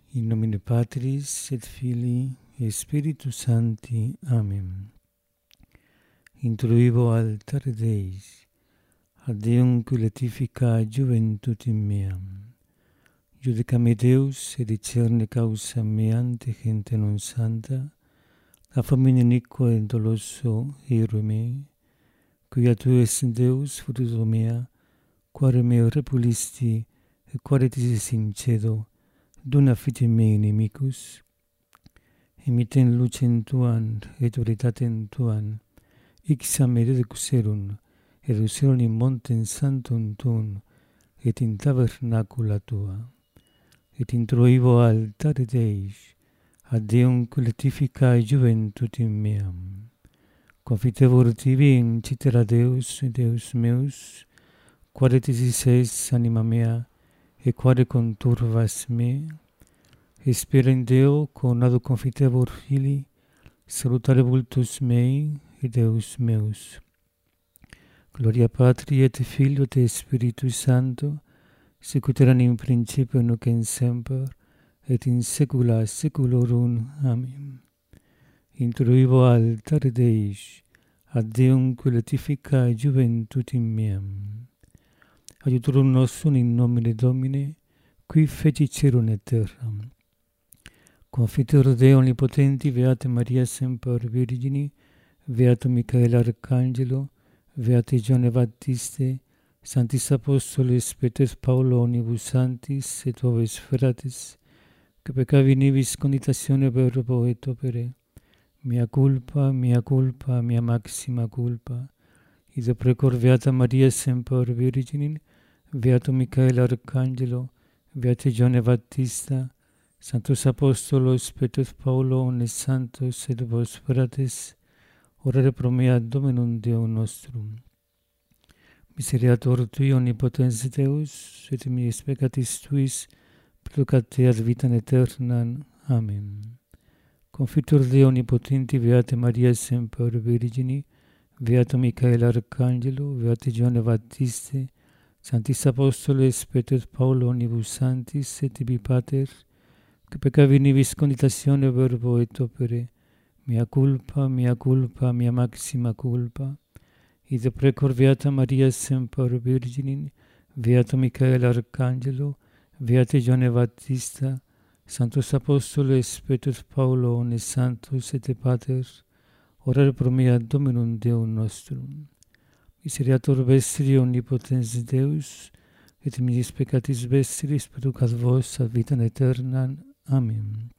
In nomine Patris et Filii et Spiritus Sancti. Amen. Introibo altare Deis, ad Deum qui letifica juventutem meam. Judicame Deus, et discerne causa mea ante gente non santa, a famine iniqua et doloso ero mei, quia tu es Deus, fruto mea, quare me repulisti, et quare tisis sincedo, dona fide mei inimicus, emiten lucem tuam et veritatem tuam, ixam reducerum in montem sanctum tuum, et in tabernacula tua. Et introibo altare Deis, ad Deum qui letificae juventutem meam. Confitevor tibi in citera Deus, Deus meus, quare tisis es anima mea, et quare conturvas me, espera in Deo, conado confitevor Filii, salutare vultus mei, et Deus meus. Gloria Patri et Filio et Spiritus Sancto, sicut erat in principio nunc et semper, et in saecula saeculorum. Amen. Introibo altare Deis, ad Deum qui letificae juventutem meam. Aiutorum nostrum in nomine Domini, qui feci caelum et terram. Confiteor Dei omnipotenti, Beata Maria semper Virgini, Beato Michael Arcangelo, Beate Giovanne Baptiste, Sanctis Apostoles Petrus Paulo omnibus sanctis et oves fratres, que peccavi nibis conditatione verbo et opere, mea culpa, mea maxima culpa, id precor Beata Maria semper Virgini, Beato Michael Arcangelo, Beate Giovanne Baptista, Sanctus Apostolos Petrus Paulo omnes santos et vos fratres, orare pro mea Dominum Deum nostrum. Miseriator Tui omnipotens Deus, et mies peccatis Tuis, producate ad vitam aeternam. Amen. Confitur Dei omnipotenti, Beate Maria semper Virgini, Beato Michael Arcangelo, Beate Giovanne Baptiste, Sanctis Apostoles Petrus Paulo omnibus sanctis et tibi Pater, que peccavi nibis conditatione verbo et opere, mea culpa, mea maxima culpa, id precor Beata Maria semper Virgini, Beato Michael Arcangelo, Beate Giovanne Baptista, Sanctus Apostoles Petrus Paulo omnes santos et Pater, orare pro mea Dominum Deum nostrum. Miseriator vestri omnipotens Deus, et mies peccatis vestris producat vos ad vitam aeternam. Amen.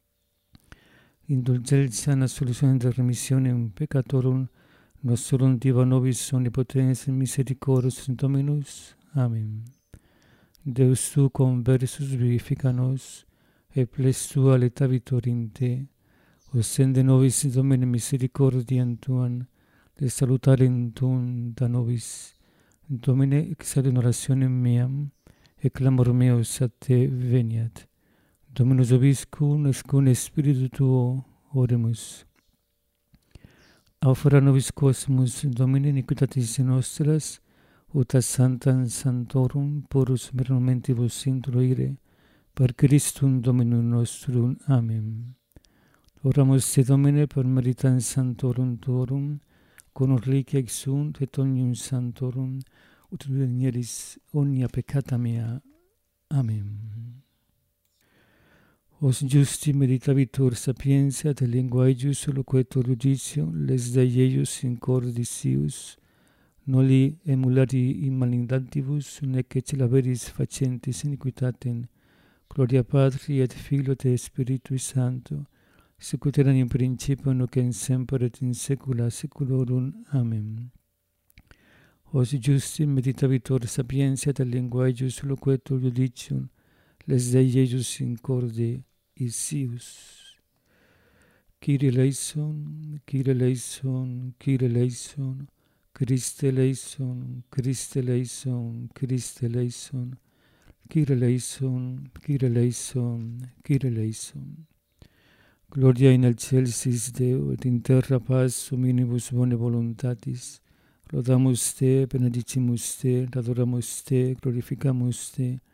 Indulgentia et absolutione et remissionem peccatorum nostrum diva nobis omnipotens misericordis Dominus. Amen. Deus tu conversus vivifica nos, et ples tua letavitur in te, ostende nobis Domine misericordiam tuam, de salutarem tuum da nobis. Domine, exaudi in orationem meam, et clamor meus a te veniat. Dominus vobiscum, et cum Spiritu tuo, oremus. Aufera nobis cosmus, Domine, iniquitatis nostras, ut ad sanctam sanctorum purus momentibus introire, per Christum Dominum nostrum. Amen. Oramus te, Domine, per meritam sanctorum tuorum, con reliquia exunt et omnium sanctorum, ut venieris omnia peccata mea. Amen. Os justi meditavitur sapientia et lingua eius loquetur judicium, les Dei eius in cordis sius, noli emulari in malignantibus, nec celaberis facentis iniquitatem. Gloria Patri et Filio et Spiritus Sancto, sicut erat in principio nunc et semper et in saecula saeculorum. Amen. Os justi meditavitur sapientia et lingua eius loquetur judicium, les Dei eius in corde sius. Kyrie eleison, Kyrie eleison, Kyrie eleison, Christe eleison, Christe eleison, Christe eleison, Kyrie eleison, Kyrie eleison, Kyrie eleison. Gloria in excelsis Deo, et in terra paz hominibus bone voluntatis. Laudamus te, benedicimus te, adoramus te, glorificamus te,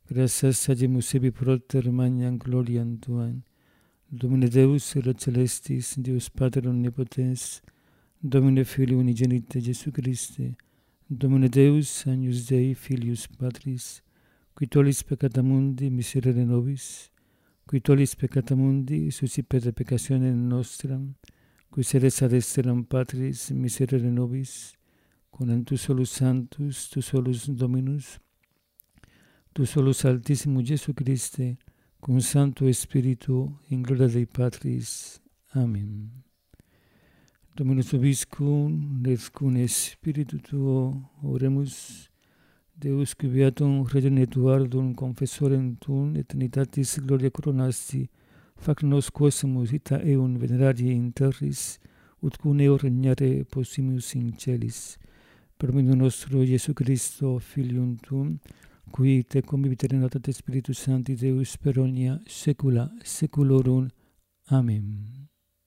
Gràcies sagemus ebi proter magnam gloriam Tuam. Domine Deus, Ere Celestis, Deus Pater Omnipotens, Domine Filii Unigenite Jesu Christe, Domine Deus, Agnus Dei, Filius Patris, qui tollis peccata mundi, miserere nobis, qui tollis peccata mundi, suscipete peccationem nostram, qui sedes ad exteram Patris, miserere nobis, con tu solus Sanctus, tu solus Dominus, tu solus Altissimus Jesu Christe, con Santo Spiritu, in gloria Dei Patris. Amen. Dominus vobiscum, et cum Spiritu tuo, oremus, Deus qui beatum Regem Eduardum, confessorem tuum, eternitatis gloria coronasti, fac nos quosemus ita eum venerari in terris, ut cum eo regnare possimus in celis. Per medio nostro Jesu Christo, Filium tuum, qui te convivit in unitate Spiritus Sancti Deus per omnia saecula saeculorum. Amén.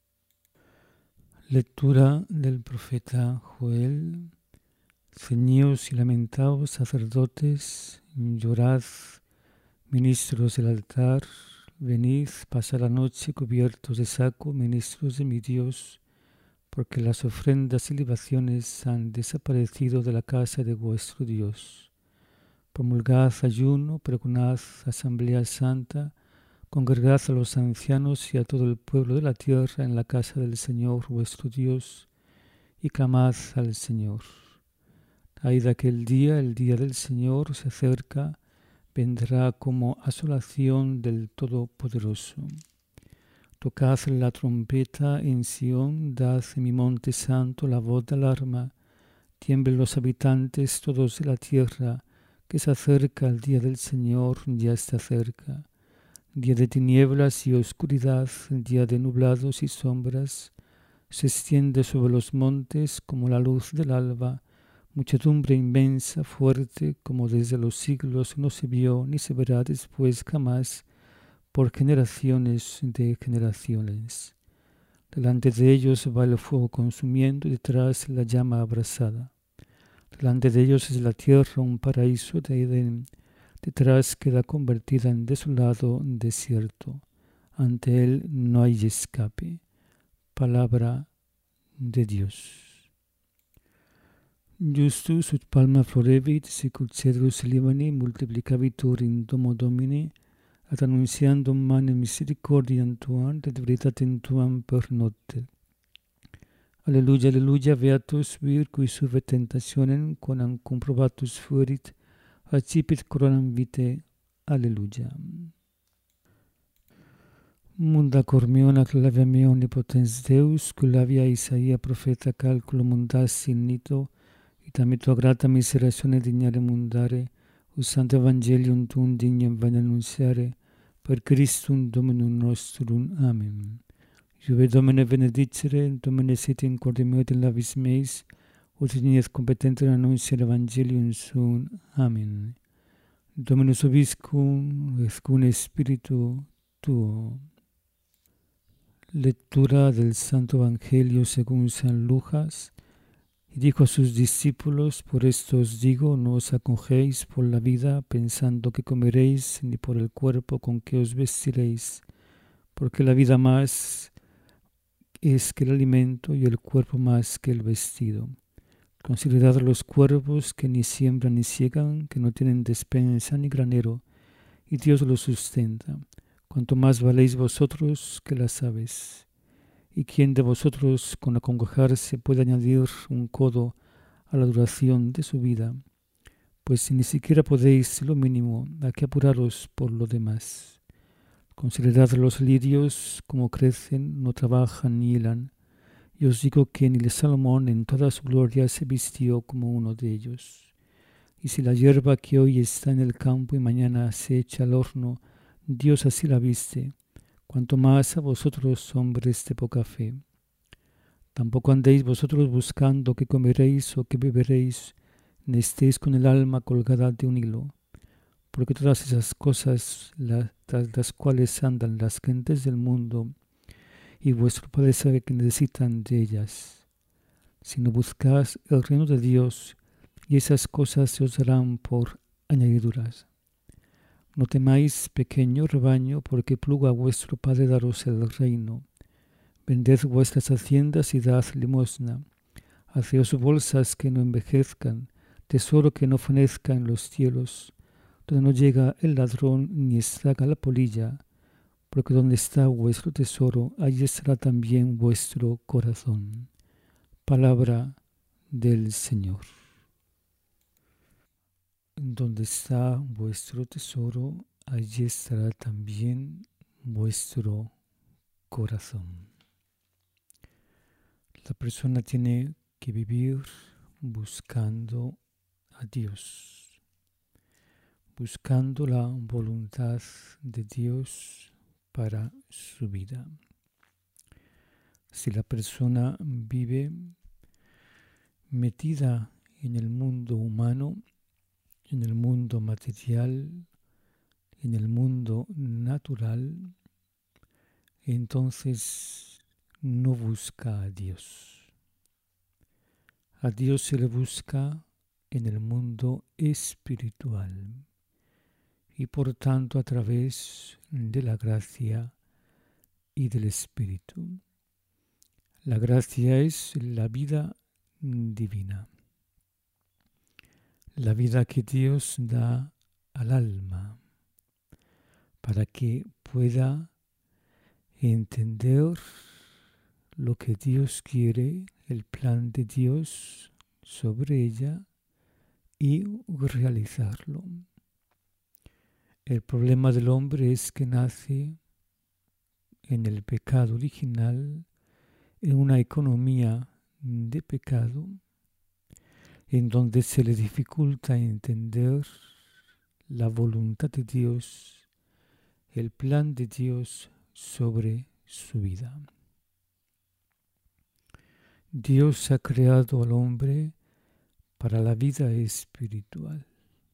Lectura del profeta Joel. Ceñíos y lamentaos, sacerdotes, llorad, ministros del altar, venid, pasad la noche cubiertos de saco, ministros de mi Dios, porque las ofrendas y libaciones han desaparecido de la casa de vuestro Dios. Promulgad ayuno, pregonad asamblea santa, congregad a los ancianos y a todo el pueblo de la tierra en la casa del Señor vuestro Dios, y clamad al Señor. Ay de aquel día, el día del Señor se acerca, vendrá como asolación del Todopoderoso. Tocad la trompeta en Sión, dad en mi monte santo la voz de alarma, tiemblen los habitantes todos de la tierra, que se acerca el día del Señor, ya está cerca. Día de tinieblas y oscuridad, día de nublados y sombras, se extiende sobre los montes como la luz del alba, muchedumbre inmensa, fuerte, como desde los siglos no se vio ni se verá después jamás, por generaciones de generaciones. Delante de ellos va el fuego consumiendo y detrás la llama abrasada. Delante de ellos es la tierra un paraíso de Edén, detrás queda convertida en desolado desierto. Ante él no hay escape. Palabra de Dios. Justus ut palma florevit, sicut cedrus Libani, multiplicavitur in domo Domini, ad annunciandum manem misericordiam tuam, et veritatem tuam per notte. Alleluia, alleluia, beatus vir, qui suve tentationem, quam comprobatus fuerit, accipit coronam vitae. Alleluia. Munda cor meo, acclavia meo omnipotens Deus, cullavia Isaia profeta calculo mundassi in nito, ita tua grata miseratione dignare mundare, usante evangelium tuum dignam vain annunziare, per Christum Dominum nostrum. Amen. Iube Domine benedicere, Domine sit in corde meo et in labis meis, ut dignes competenter annunciare evangelium suum. Amen. Dominus vobiscum, et cum Spiritu tuo. Lectura del Santo Evangelio según San Lucas. Y dijo a sus discípulos: por esto os digo, no os acongéis por la vida pensando que comeréis, ni por el cuerpo con que os vestiréis, porque la vida más es que el alimento y el cuerpo más que el vestido. Considerad los cuervos que ni siembran ni siegan, que no tienen despensa ni granero, y Dios los sustenta. Cuanto más valéis vosotros que las aves. ¿Y quién de vosotros con acongojarse puede añadir un codo a la duración de su vida? Pues si ni siquiera podéis lo mínimo, ¿a qué apuraros por lo demás? Considerad los lirios, como crecen, no trabajan ni hilan. Y os digo que ni Salomón en toda su gloria se vistió como uno de ellos. Y si la hierba que hoy está en el campo y mañana se echa al horno, Dios así la viste, cuanto más a vosotros, hombres de poca fe. Tampoco andéis vosotros buscando qué comeréis o qué beberéis, ni estéis con el alma colgada de un hilo, porque todas esas cosas, tras las cuales andan las gentes del mundo, y vuestro Padre sabe que necesitan de ellas. Sino buscad el reino de Dios, y esas cosas se os darán por añadiduras. No temáis, pequeño rebaño, porque pluga a vuestro Padre daros el reino. Vended vuestras haciendas y dad limosna. Haceos bolsas que no envejezcan, tesoro que no fenezca en los cielos, donde no llega el ladrón ni estraga la polilla, porque donde está vuestro tesoro, allí estará también vuestro corazón. Palabra del Señor. Donde está vuestro tesoro, allí estará también vuestro corazón. La persona tiene que vivir buscando a Dios, buscando la voluntad de Dios para su vida. Si la persona vive metida en el mundo humano, en el mundo material, en el mundo natural, entonces no busca a Dios. A Dios se le busca en el mundo espiritual y por tanto a través de la gracia y del Espíritu. La gracia es la vida divina, la vida que Dios da al alma para que pueda entender lo que Dios quiere, el plan de Dios sobre ella y realizarlo. El problema del hombre es que nace en el pecado original, en una economía de pecado, en donde se le dificulta entender la voluntad de Dios, el plan de Dios sobre su vida. Dios ha creado al hombre para la vida espiritual.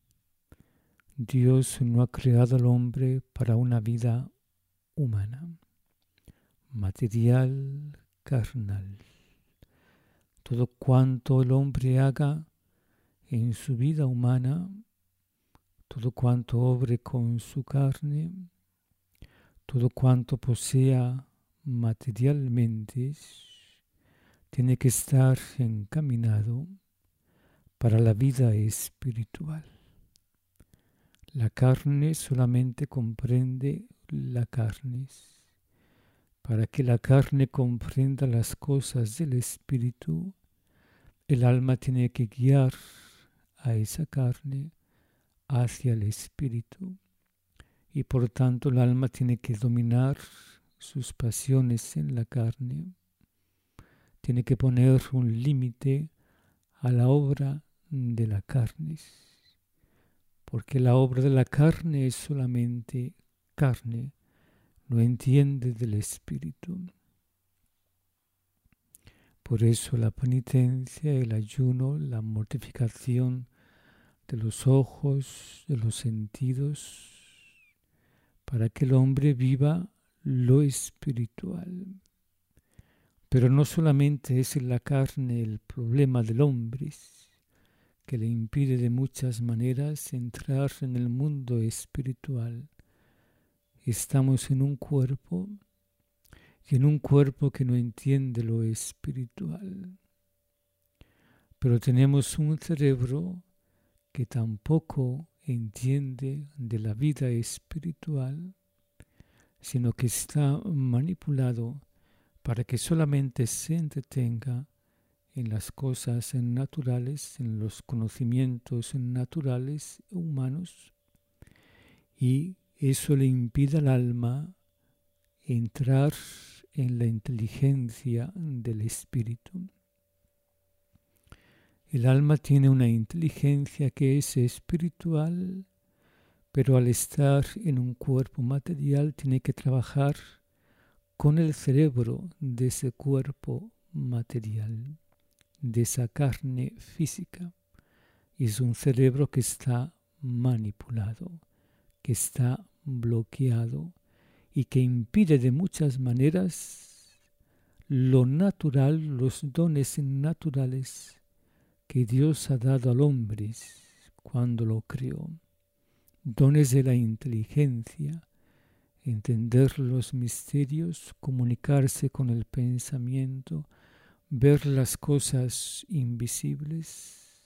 Dios no ha creado al hombre para una vida humana, material, carnal. Todo cuanto el hombre haga en su vida humana, todo cuanto obre con su carne, todo cuanto posea materialmente, tiene que estar encaminado para la vida espiritual. La carne solamente comprende la carne. Para que la carne comprenda las cosas del espíritu, el alma tiene que guiar a esa carne hacia el espíritu y por tanto el alma tiene que dominar sus pasiones en la carne, tiene que poner un límite a la obra de la carne, porque la obra de la carne es solamente carne, no entiende del espíritu. Por eso la penitencia, el ayuno, la mortificación de los ojos, de los sentidos, para que el hombre viva lo espiritual. Pero no solamente es la carne el problema del hombre, que le impide de muchas maneras entrar en el mundo espiritual. Estamos en un cuerpo y en un cuerpo que no entiende lo espiritual. Pero tenemos un cerebro que tampoco entiende de la vida espiritual, sino que está manipulado para que solamente se entretenga en las cosas naturales, en los conocimientos naturales humanos, y eso le impide al alma entrar en la inteligencia del espíritu. El alma tiene una inteligencia que es espiritual, pero al estar en un cuerpo material tiene que trabajar con el cerebro de ese cuerpo material, de esa carne física. Y es un cerebro que está manipulado, que está bloqueado y que impide de muchas maneras lo natural, los dones naturales que Dios ha dado al hombre cuando lo creó. dones de la inteligencia, entender los misterios, comunicarse con el pensamiento, ver las cosas invisibles.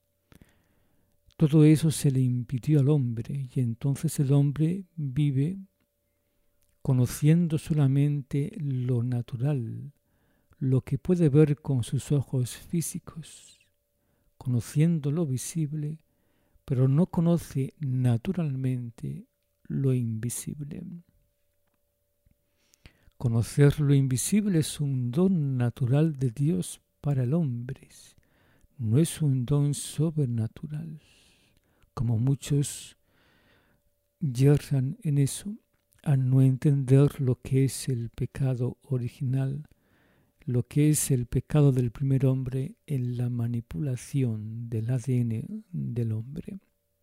Todo eso se le impidió al hombre y entonces el hombre vive conociendo solamente lo natural, lo que puede ver con sus ojos físicos, conociendo lo visible, pero no conoce naturalmente lo invisible. Conocer lo invisible es un don natural de Dios para el hombre, no es un don sobrenatural, como muchos yerran en eso, al no entender lo que es el pecado original, lo que es el pecado del primer hombre en la manipulación del ADN del hombre.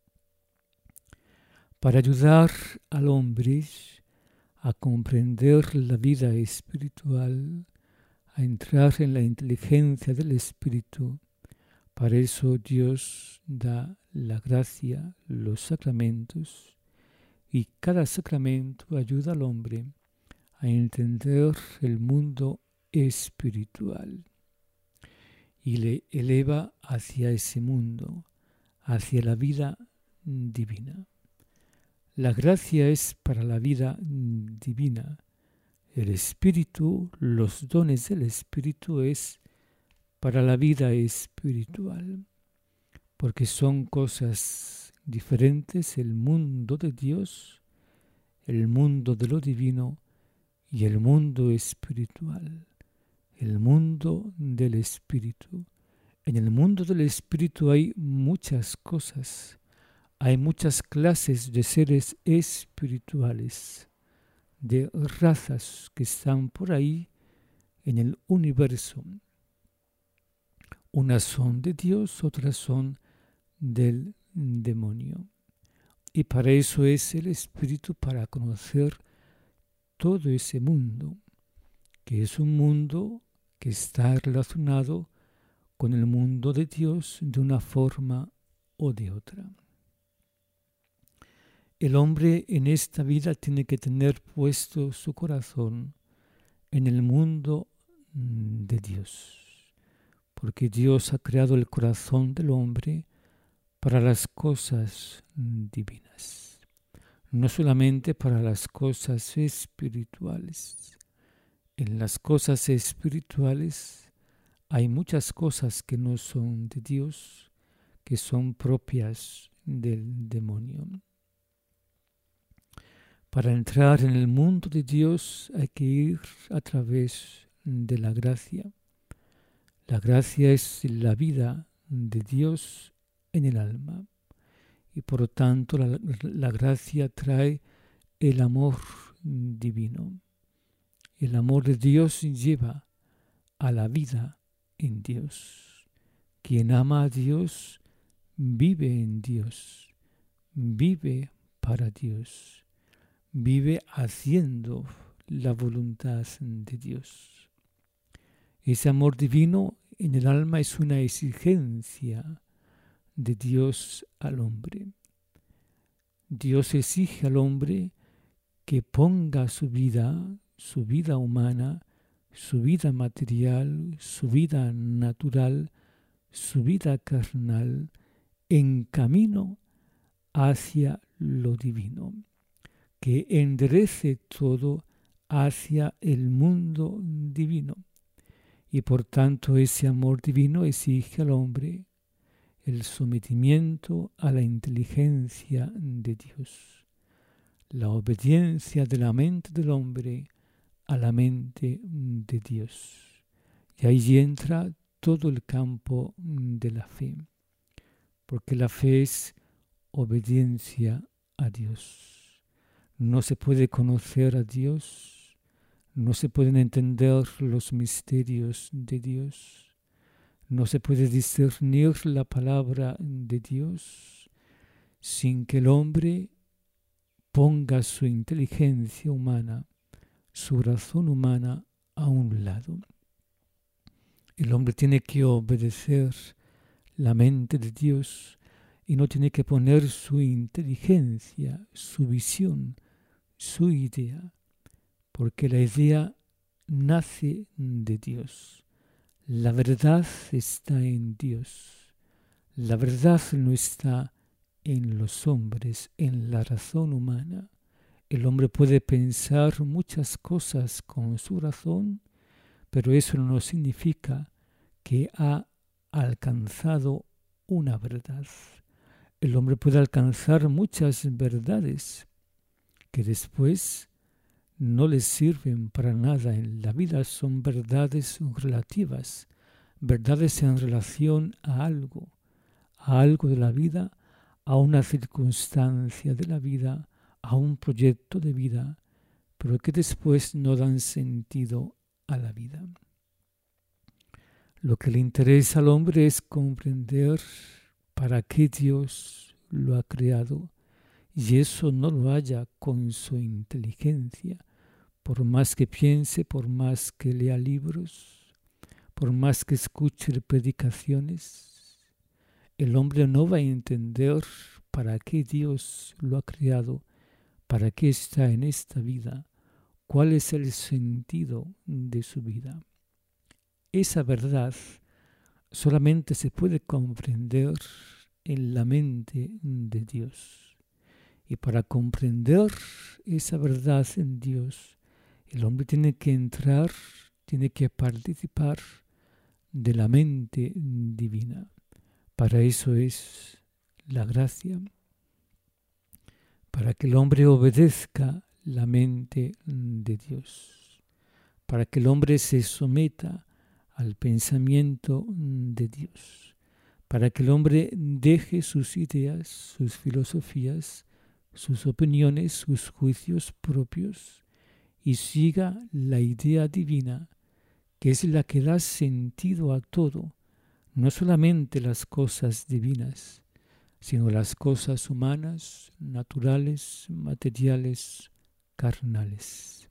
Para ayudar al hombre a comprender la vida espiritual, a entrar en la inteligencia del espíritu, para eso Dios da la gracia, los sacramentos, y cada sacramento ayuda al hombre a entender el mundo espiritual y le eleva hacia ese mundo, hacia la vida divina. La gracia es para la vida divina. El espíritu, los dones del espíritu es para la vida espiritual, porque son cosas diferentes, el mundo de Dios, el mundo de lo divino y el mundo espiritual, el mundo del espíritu. En el mundo del espíritu hay muchas cosas, hay muchas clases de seres espirituales, de razas que están por ahí en el universo. Unas son de Dios, otras son del demonio. Y para eso es el espíritu, para conocer todo ese mundo, que es un mundo que está relacionado con el mundo de Dios de una forma o de otra. El hombre en esta vida tiene que tener puesto su corazón en el mundo de Dios, porque Dios ha creado el corazón del hombre para las cosas divinas, no solamente para las cosas espirituales. En las cosas espirituales hay muchas cosas que no son de Dios, que son propias del demonio. Para entrar en el mundo de Dios hay que ir a través de la gracia. La gracia es la vida de Dios en el alma y por lo tanto la gracia trae el amor divino. El amor de Dios lleva a la vida en Dios. Quien ama a Dios vive en Dios, vive para Dios, vive haciendo la voluntad de Dios. Ese amor divino en el alma es una exigencia de Dios al hombre. Dios exige al hombre que ponga su vida humana, su vida material, su vida natural, su vida carnal, en camino hacia lo divino, que enderece todo hacia el mundo divino. Y por tanto ese amor divino exige al hombre el sometimiento a la inteligencia de Dios, la obediencia de la mente del hombre a la mente de Dios. Y ahí entra todo el campo de la fe, porque la fe es obediencia a Dios. No se puede conocer a Dios, no se pueden entender los misterios de Dios, no se puede discernir la palabra de Dios sin que el hombre ponga su inteligencia humana, su razón humana a un lado. El hombre tiene que obedecer la mente de Dios y no tiene que poner su inteligencia, su visión, su idea, porque la idea nace de Dios. La verdad está en Dios. La verdad no está en los hombres, en la razón humana. El hombre puede pensar muchas cosas con su razón, pero eso no significa que ha alcanzado una verdad. El hombre puede alcanzar muchas verdades que después no les sirven para nada en la vida. Son verdades relativas, verdades en relación a algo de la vida, a una circunstancia de la vida, a un proyecto de vida, pero que después no dan sentido a la vida. Lo que le interesa al hombre es comprender para qué Dios lo ha creado, y eso no lo halla con su inteligencia, por más que piense, por más que lea libros, por más que escuche predicaciones. El hombre no va a entender para qué Dios lo ha creado, para qué está en esta vida, cuál es el sentido de su vida. Esa verdad solamente se puede comprender en la mente de Dios. Y para comprender esa verdad en Dios, el hombre tiene que entrar, tiene que participar de la mente divina. Para eso es la gracia, para que el hombre obedezca la mente de Dios, para que el hombre se someta al pensamiento de Dios, para que el hombre deje sus ideas, sus filosofías, sus opiniones, sus juicios propios y siga la idea divina, que es la que da sentido a todo, no solamente las cosas divinas, sino las cosas humanas, naturales, materiales, carnales.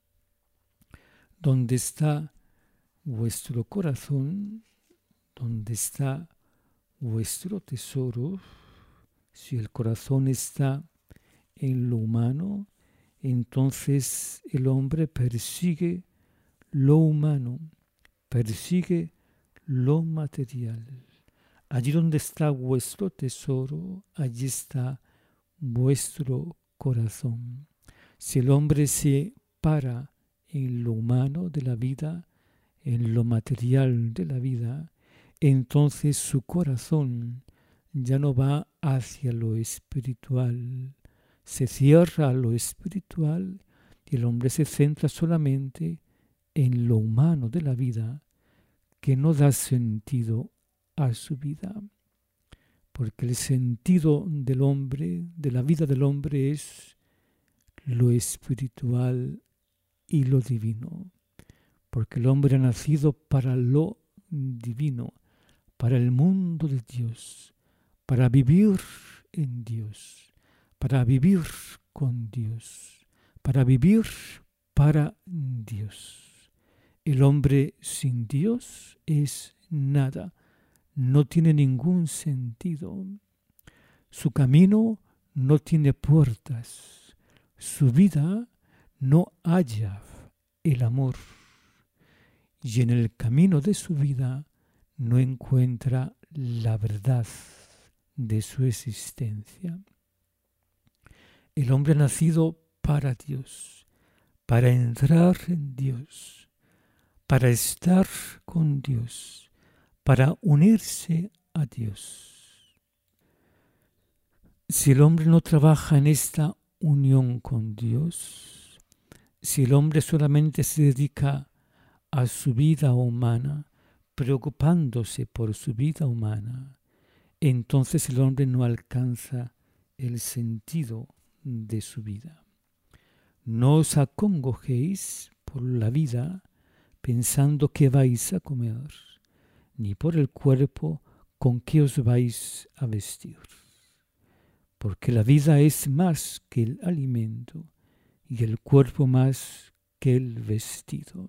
Donde está vuestro corazón, donde está vuestro tesoro, si el corazón está en lo humano, entonces el hombre persigue lo humano, persigue lo material. Allí donde está vuestro tesoro, allí está vuestro corazón. Si el hombre se para en lo humano de la vida, en lo material de la vida, entonces su corazón ya no va hacia lo espiritual. Se cierra a lo espiritual y el hombre se centra solamente en lo humano de la vida, que no da sentido a su vida. Porque el sentido del hombre, de la vida del hombre, es lo espiritual y lo divino. Porque el hombre ha nacido para lo divino, para el mundo de Dios, para vivir en Dios, para vivir con Dios, para vivir para Dios. El hombre sin Dios es nada, no tiene ningún sentido. Su camino no tiene puertas, su vida no halla el amor, y en el camino de su vida no encuentra la verdad de su existencia. El hombre ha nacido para Dios, para entrar en Dios, para estar con Dios, para unirse a Dios. Si el hombre no trabaja en esta unión con Dios, si el hombre solamente se dedica a su vida humana, preocupándose por su vida humana, entonces el hombre no alcanza el sentido de su vida. No os acongojéis por la vida pensando qué vais a comer, ni por el cuerpo con qué os vais a vestir. Porque la vida es más que el alimento y el cuerpo más que el vestido.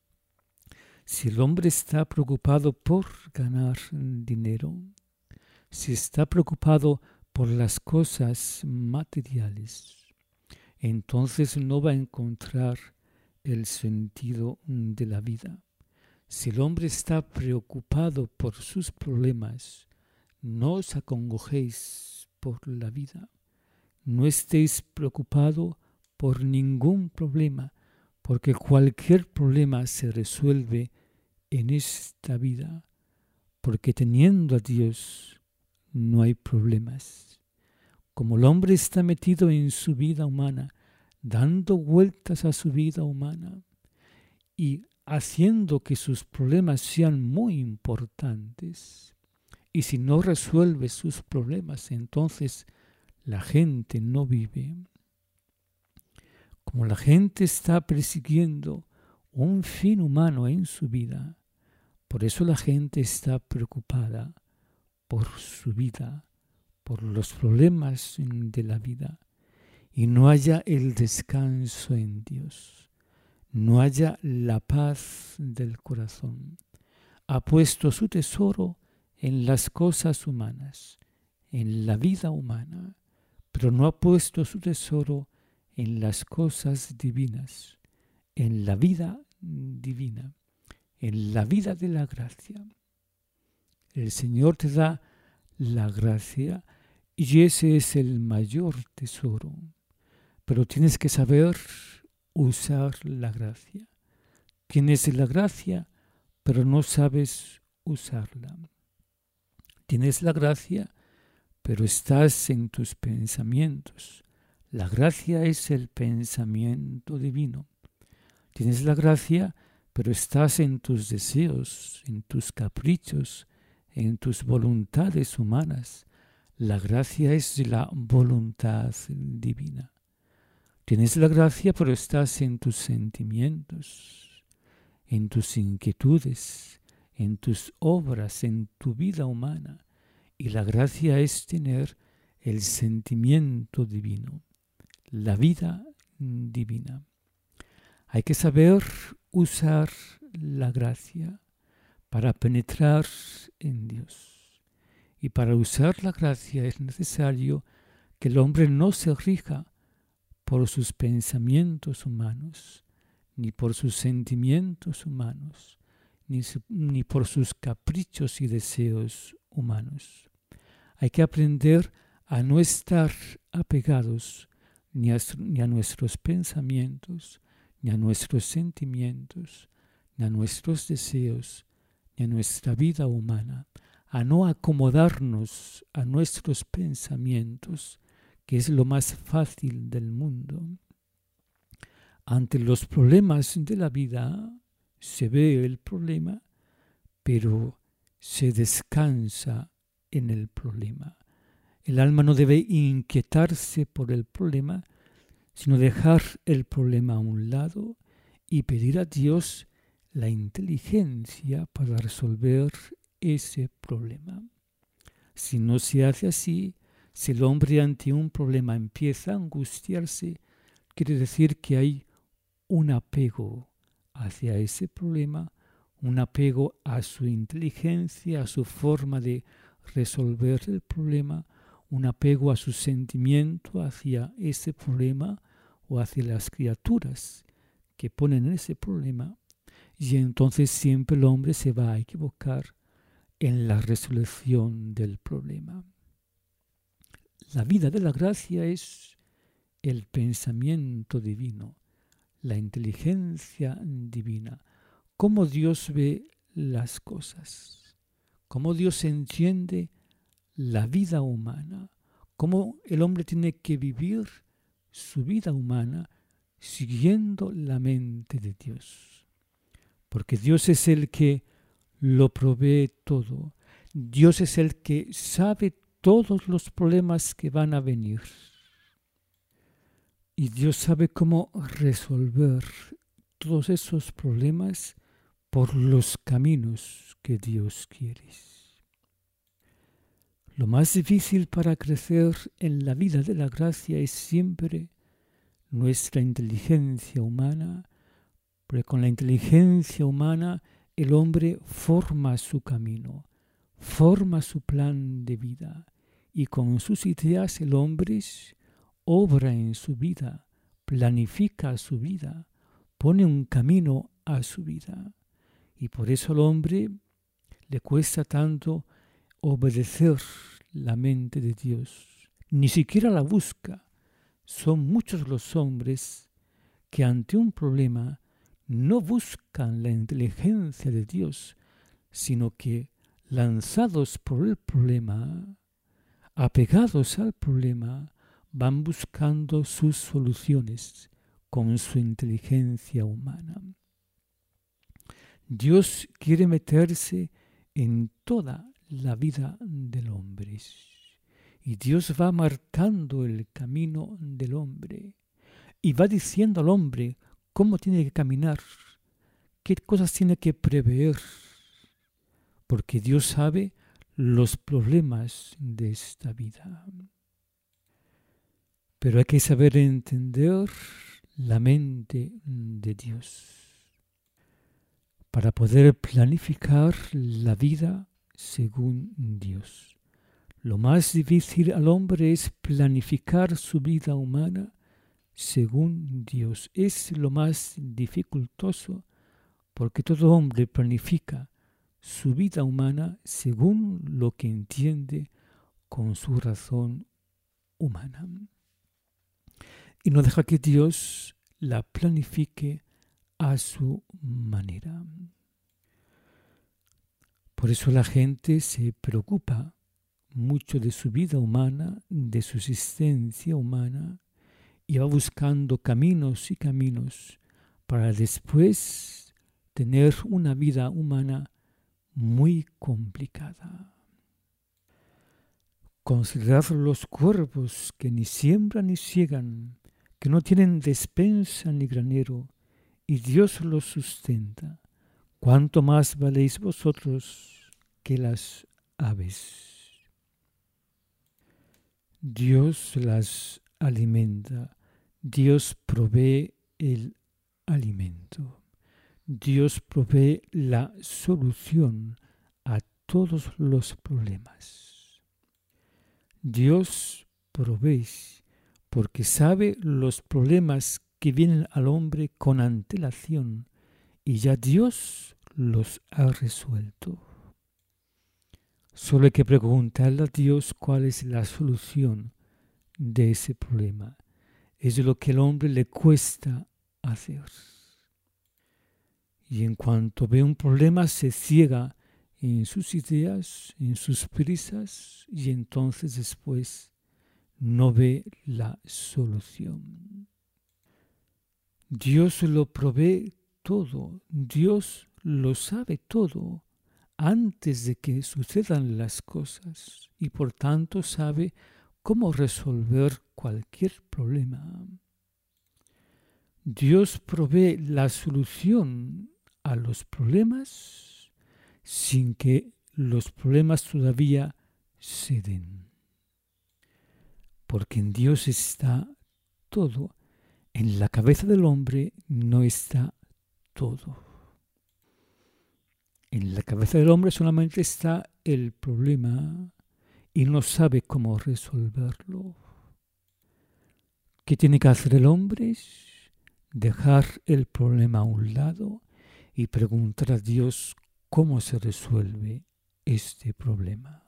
Si el hombre está preocupado por ganar dinero, si está preocupado por las cosas materiales, entonces no va a encontrar el sentido de la vida. Si el hombre está preocupado por sus problemas, no os acongojéis por la vida. No estéis preocupados por ningún problema, porque cualquier problema se resuelve en esta vida, porque teniendo a Dios no hay problemas. Como el hombre está metido en su vida humana, dando vueltas a su vida humana y haciendo que sus problemas sean muy importantes, y si no resuelve sus problemas, entonces la gente no vive. Como la gente está persiguiendo un fin humano en su vida, por eso la gente está preocupada por su vida, por los problemas de la vida, y no haya el descanso en Dios, no haya la paz del corazón. Ha puesto su tesoro en las cosas humanas, en la vida humana, pero no ha puesto su tesoro en las cosas divinas, en la vida divina, en la vida de la gracia. El Señor te da la gracia y ese es el mayor tesoro, pero tienes que saber usar la gracia. Tienes la gracia, pero no sabes usarla. Tienes la gracia, pero estás en tus pensamientos. La gracia es el pensamiento divino. Tienes la gracia, pero estás en tus deseos, en tus caprichos, en tus voluntades humanas. La gracia es la voluntad divina. Tienes la gracia, pero estás en tus sentimientos, en tus inquietudes, en tus obras, en tu vida humana. Y la gracia es tener el sentimiento divino, la vida divina. Hay que saber usar la gracia para penetrar en Dios. Y para usar la gracia es necesario que el hombre no se rija por sus pensamientos humanos, ni por sus sentimientos humanos, ni por sus caprichos y deseos humanos. Hay que aprender a no estar apegados ni a nuestros pensamientos, ni a nuestros sentimientos, ni a nuestros deseos, ni a nuestra vida humana, a no acomodarnos a nuestros pensamientos, que es lo más fácil del mundo. Ante los problemas de la vida se ve el problema, pero se descansa en el problema. El alma no debe inquietarse por el problema, sino dejar el problema a un lado y pedir a Dios la inteligencia para resolver ese problema. Si no se hace así, si el hombre ante un problema empieza a angustiarse, quiere decir que hay un apego hacia ese problema, un apego a su inteligencia, a su forma de resolver el problema, un apego a su sentimiento hacia ese problema o hacia las criaturas que ponen ese problema, y entonces siempre el hombre se va a equivocar en la resolución del problema. La vida de la gracia es el pensamiento divino, la inteligencia divina, cómo Dios ve las cosas, cómo Dios entiende la vida humana, cómo el hombre tiene que vivir su vida humana siguiendo la mente de Dios. Porque Dios es el que lo provee todo. Dios es el que sabe todos los problemas que van a venir. Y Dios sabe cómo resolver todos esos problemas por los caminos que Dios quiere. Lo más difícil para crecer en la vida de la gracia es siempre nuestra inteligencia humana, porque con la inteligencia humana el hombre forma su camino, forma su plan de vida y con sus ideas el hombre obra en su vida, planifica su vida, pone un camino a su vida. Y por eso al hombre le cuesta tanto obedecer la mente de Dios. Ni siquiera la busca. Son muchos los hombres que ante un problema no buscan la inteligencia de Dios, sino que lanzados por el problema, apegados al problema, van buscando sus soluciones con su inteligencia humana. Dios quiere meterse en toda la vida del hombre. Y Dios va marcando el camino del hombre. Y va diciendo al hombre cómo tiene que caminar, qué cosas tiene que prever. Porque Dios sabe los problemas de esta vida. Pero hay que saber entender la mente de Dios para poder planificar la vida según Dios. Lo más difícil al hombre es planificar su vida humana según Dios. Es lo más dificultoso porque todo hombre planifica su vida humana según lo que entiende con su razón humana. Y no deja que Dios la planifique a su manera. Por eso la gente se preocupa mucho de su vida humana, de su existencia humana, y va buscando caminos y caminos para después tener una vida humana muy complicada. Considerar los cuervos que ni siembran ni siegan, que no tienen despensa ni granero, y Dios los sustenta. ¿Cuánto más valéis vosotros que las aves? Dios las alimenta, Dios provee el alimento, Dios provee la solución a todos los problemas. Dios provee porque sabe los problemas que vienen al hombre con antelación y ya Dios los ha resuelto. Solo hay que preguntarle a Dios cuál es la solución de ese problema. Es lo que al hombre le cuesta hacer. Y en cuanto ve un problema se ciega en sus ideas, en sus prisas y entonces después no ve la solución. Dios lo provee todo, Dios lo sabe todo antes de que sucedan las cosas y por tanto sabe cómo resolver cualquier problema. Dios provee la solución a los problemas sin que los problemas todavía se den. Porque en Dios está todo. En la cabeza del hombre no está todo. En la cabeza del hombre solamente está el problema y no sabe cómo resolverlo. ¿Qué tiene que hacer el hombre? Dejar el problema a un lado y preguntar a Dios cómo se resuelve este problema.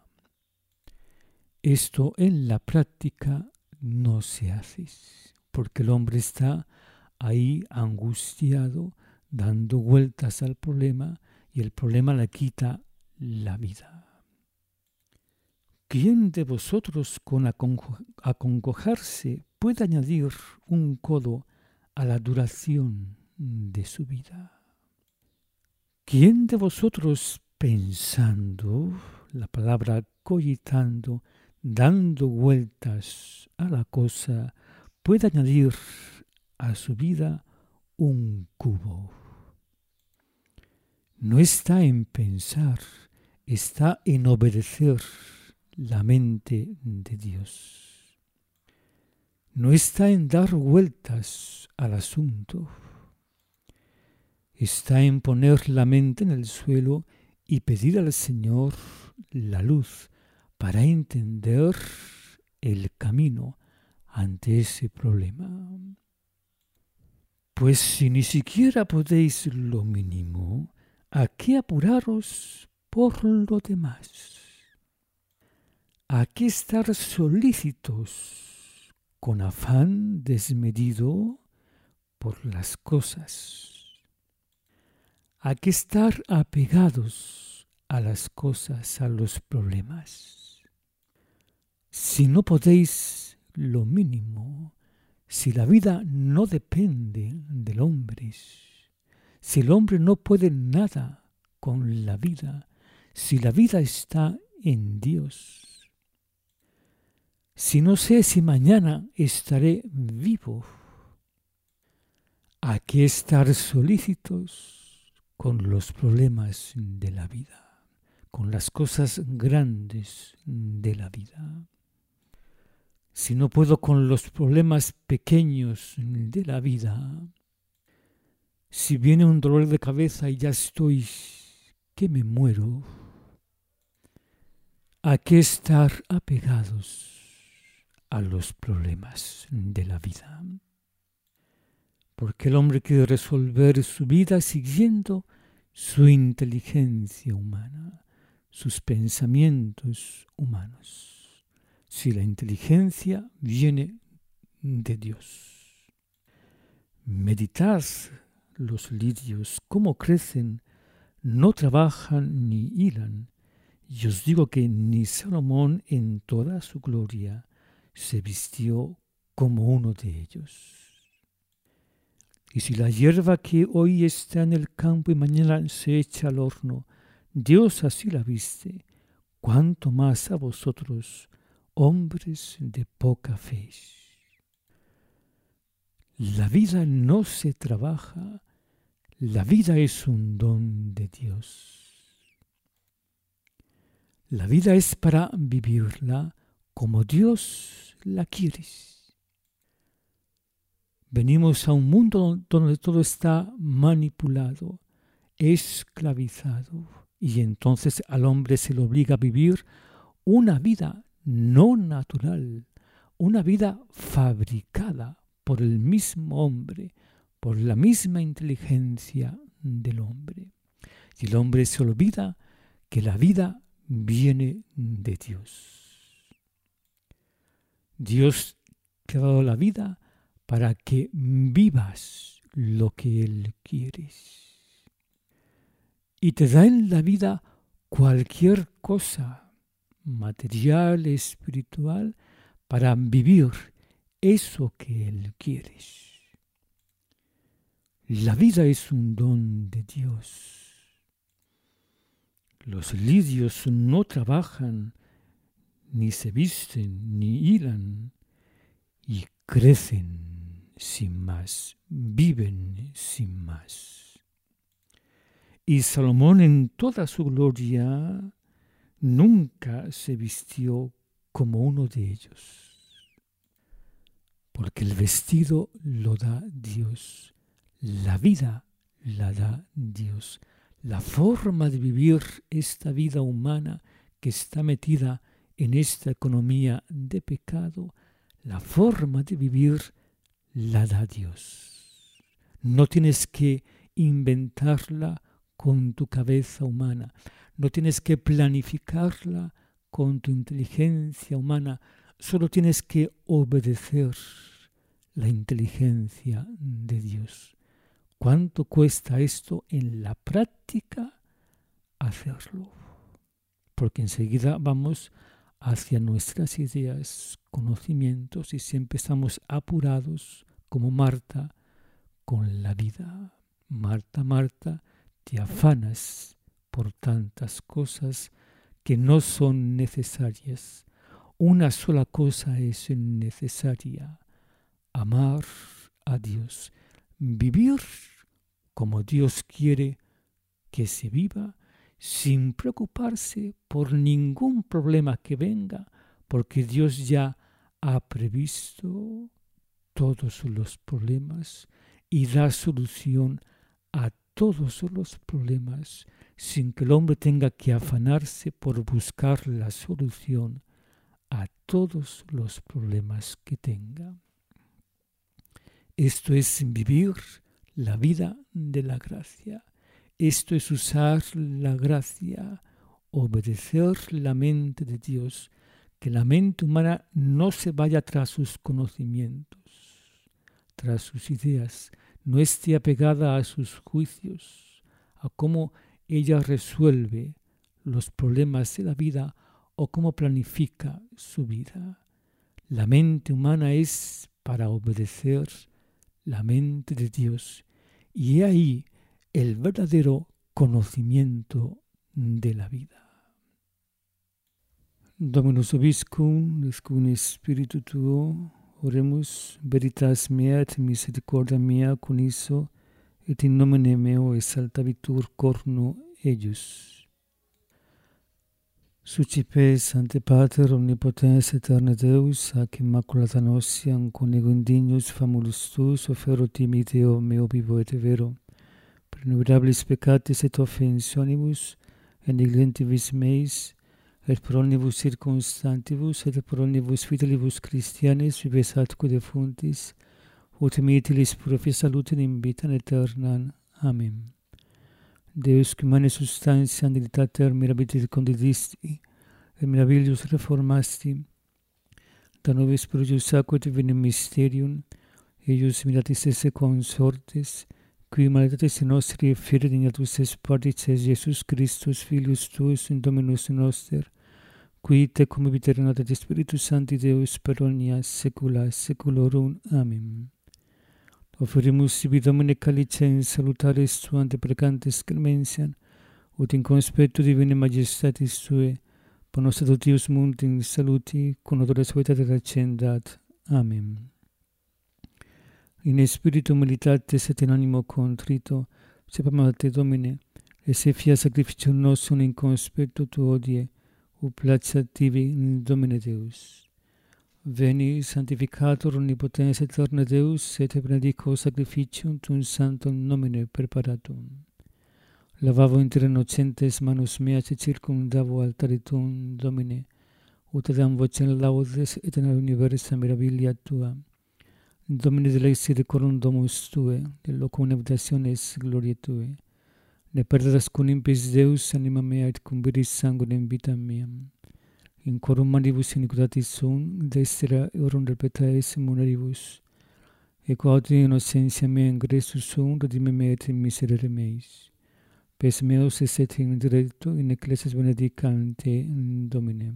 Esto en la práctica no se hace, porque el hombre está ahí angustiado, dando vueltas al problema y el problema le quita la vida. ¿Quién de vosotros con acongojarse puede añadir un codo a la duración de su vida? ¿Quién de vosotros pensando, la palabra cogitando, dando vueltas a la cosa, puede añadir a su vida un cubo? No está en pensar, está en obedecer la mente de Dios. No está en dar vueltas al asunto. Está en poner la mente en el suelo y pedir al Señor la luz para entender el camino ante ese problema. Pues si ni siquiera podéis lo mínimo, ¿a qué apuraros por lo demás? ¿A qué estar solícitos con afán desmedido por las cosas? ¿A qué estar apegados a las cosas, a los problemas? Si no podéis lo mínimo, si la vida no depende del hombre, si el hombre no puede nada con la vida, si la vida está en Dios, si no sé si mañana estaré vivo, ¿a qué estar solícitos con los problemas de la vida, con las cosas grandes de la vida? Si no puedo con los problemas pequeños de la vida, si viene un dolor de cabeza y ya estoy que me muero, ¿a qué estar apegados a los problemas de la vida? Porque el hombre quiere resolver su vida siguiendo su inteligencia humana, sus pensamientos humanos. Si la inteligencia viene de Dios. Meditad los lirios, cómo crecen, no trabajan ni hilan. Y os digo que ni Salomón en toda su gloria se vistió como uno de ellos. Y si la hierba que hoy está en el campo y mañana se echa al horno, Dios así la viste, cuánto más a vosotros, hombres de poca fe. La vida no se trabaja, la vida es un don de Dios. La vida es para vivirla como Dios la quiere. Venimos a un mundo donde todo está manipulado, esclavizado, y entonces al hombre se le obliga a vivir una vida no natural, una vida fabricada por el mismo hombre, por la misma inteligencia del hombre. Y el hombre se olvida que la vida viene de Dios. Dios te ha dado la vida para que vivas lo que Él quiere. Y te da en la vida cualquier cosa, material, espiritual, para vivir eso que Él quiere. La vida es un don de Dios. Los lirios no trabajan, ni se visten, ni hilan, y crecen sin más, viven sin más. Y Salomón en toda su gloria nunca se vistió como uno de ellos, porque el vestido lo da Dios, la vida la da Dios, la forma de vivir esta vida humana que está metida en esta economía de pecado, la forma de vivir la da Dios. No tienes que inventarla con tu cabeza humana, no tienes que planificarla con tu inteligencia humana, solo tienes que obedecer la inteligencia de Dios. ¿Cuánto cuesta esto en la práctica hacerlo? Porque enseguida vamos hacia nuestras ideas, conocimientos, y siempre estamos apurados como Marta con la vida. Marta, Marta, te afanas por tantas cosas que no son necesarias. Una sola cosa es necesaria: amar a Dios, vivir como Dios quiere que se viva, sin preocuparse por ningún problema que venga, porque Dios ya ha previsto todos los problemas y da solución a todos los problemas sin que el hombre tenga que afanarse por buscar la solución a todos los problemas que tenga. Esto es vivir la vida de la gracia. Esto es usar la gracia, obedecer la mente de Dios, que la mente humana no se vaya tras sus conocimientos, tras sus ideas, no esté apegada a sus juicios, a cómo ella resuelve los problemas de la vida o cómo planifica su vida. La mente humana es para obedecer la mente de Dios, y he ahí el verdadero conocimiento de la vida. Dominus Vobiscum, escun Spiritu Tuo, oremus, veritas mea et misericordia mea coniso, et in nomine meo exaltabitur cornu eius. Sucipes ante Pater omnipotens aeterne Deus, ac immaculata nosiam conigo indignus famulus tuus, ofero timi Deo meo vivo et vero, prenumerabilis peccatis et offensionibus, et negligentibus meis, et pro omnibus circumstantibus, et pro omnibus fidelibus Christianis, vives atque defuntis, ut mittilis profi salutem in vitam aeternam. Amen. Deus qui humanae substantia dignitatem mirabilis condidisti, et mirabilius reformasti, da nobis prodigius aquae divinum mysterium, eius miratis esse consortes, qui malitatis nostri fere dignatus es partices Iesus Christus, Filius tuus, in Dominus noster, qui te cum viterenat et Spiritus Sancti Deus per omnia saecula saeculorum. Amen. Oferimus sibi Domine calicem salutaris tuam de precantes clemensiam, ut in conspectu divinae majestatis Tuae, bonus adoptius mundi in saluti, con odore suaetate recendat. Amen. In spiritu humilitatis et in animo contrito, sepam te Domine, et se fia sacrificium nostrum in conspectu Tuo odie, ut placet tibi in Domine Deus. Veni, sanctificator omnipotens aeterne Deus, et benedico sacrificium tuum sanctum nomine preparatum. Lavavo inter innocentes manus meas et circumdavo altare tuum, Domine, ut adam vocem laudes et in universa mirabilia Tua. Domine delexi decorum domus Tuae, de locum habitationes gloriae Tuae. Ne perdas cum impis Deus anima mea et cum viris sanguinem vitam meam. In corum manibus iniquitatis sum, destera eorum repetaes muneribus, et quaudi innocentia mea ingressus sum, redime me et in miserere meis. Pes meus et in directo, in ecclesias benedicante Domine.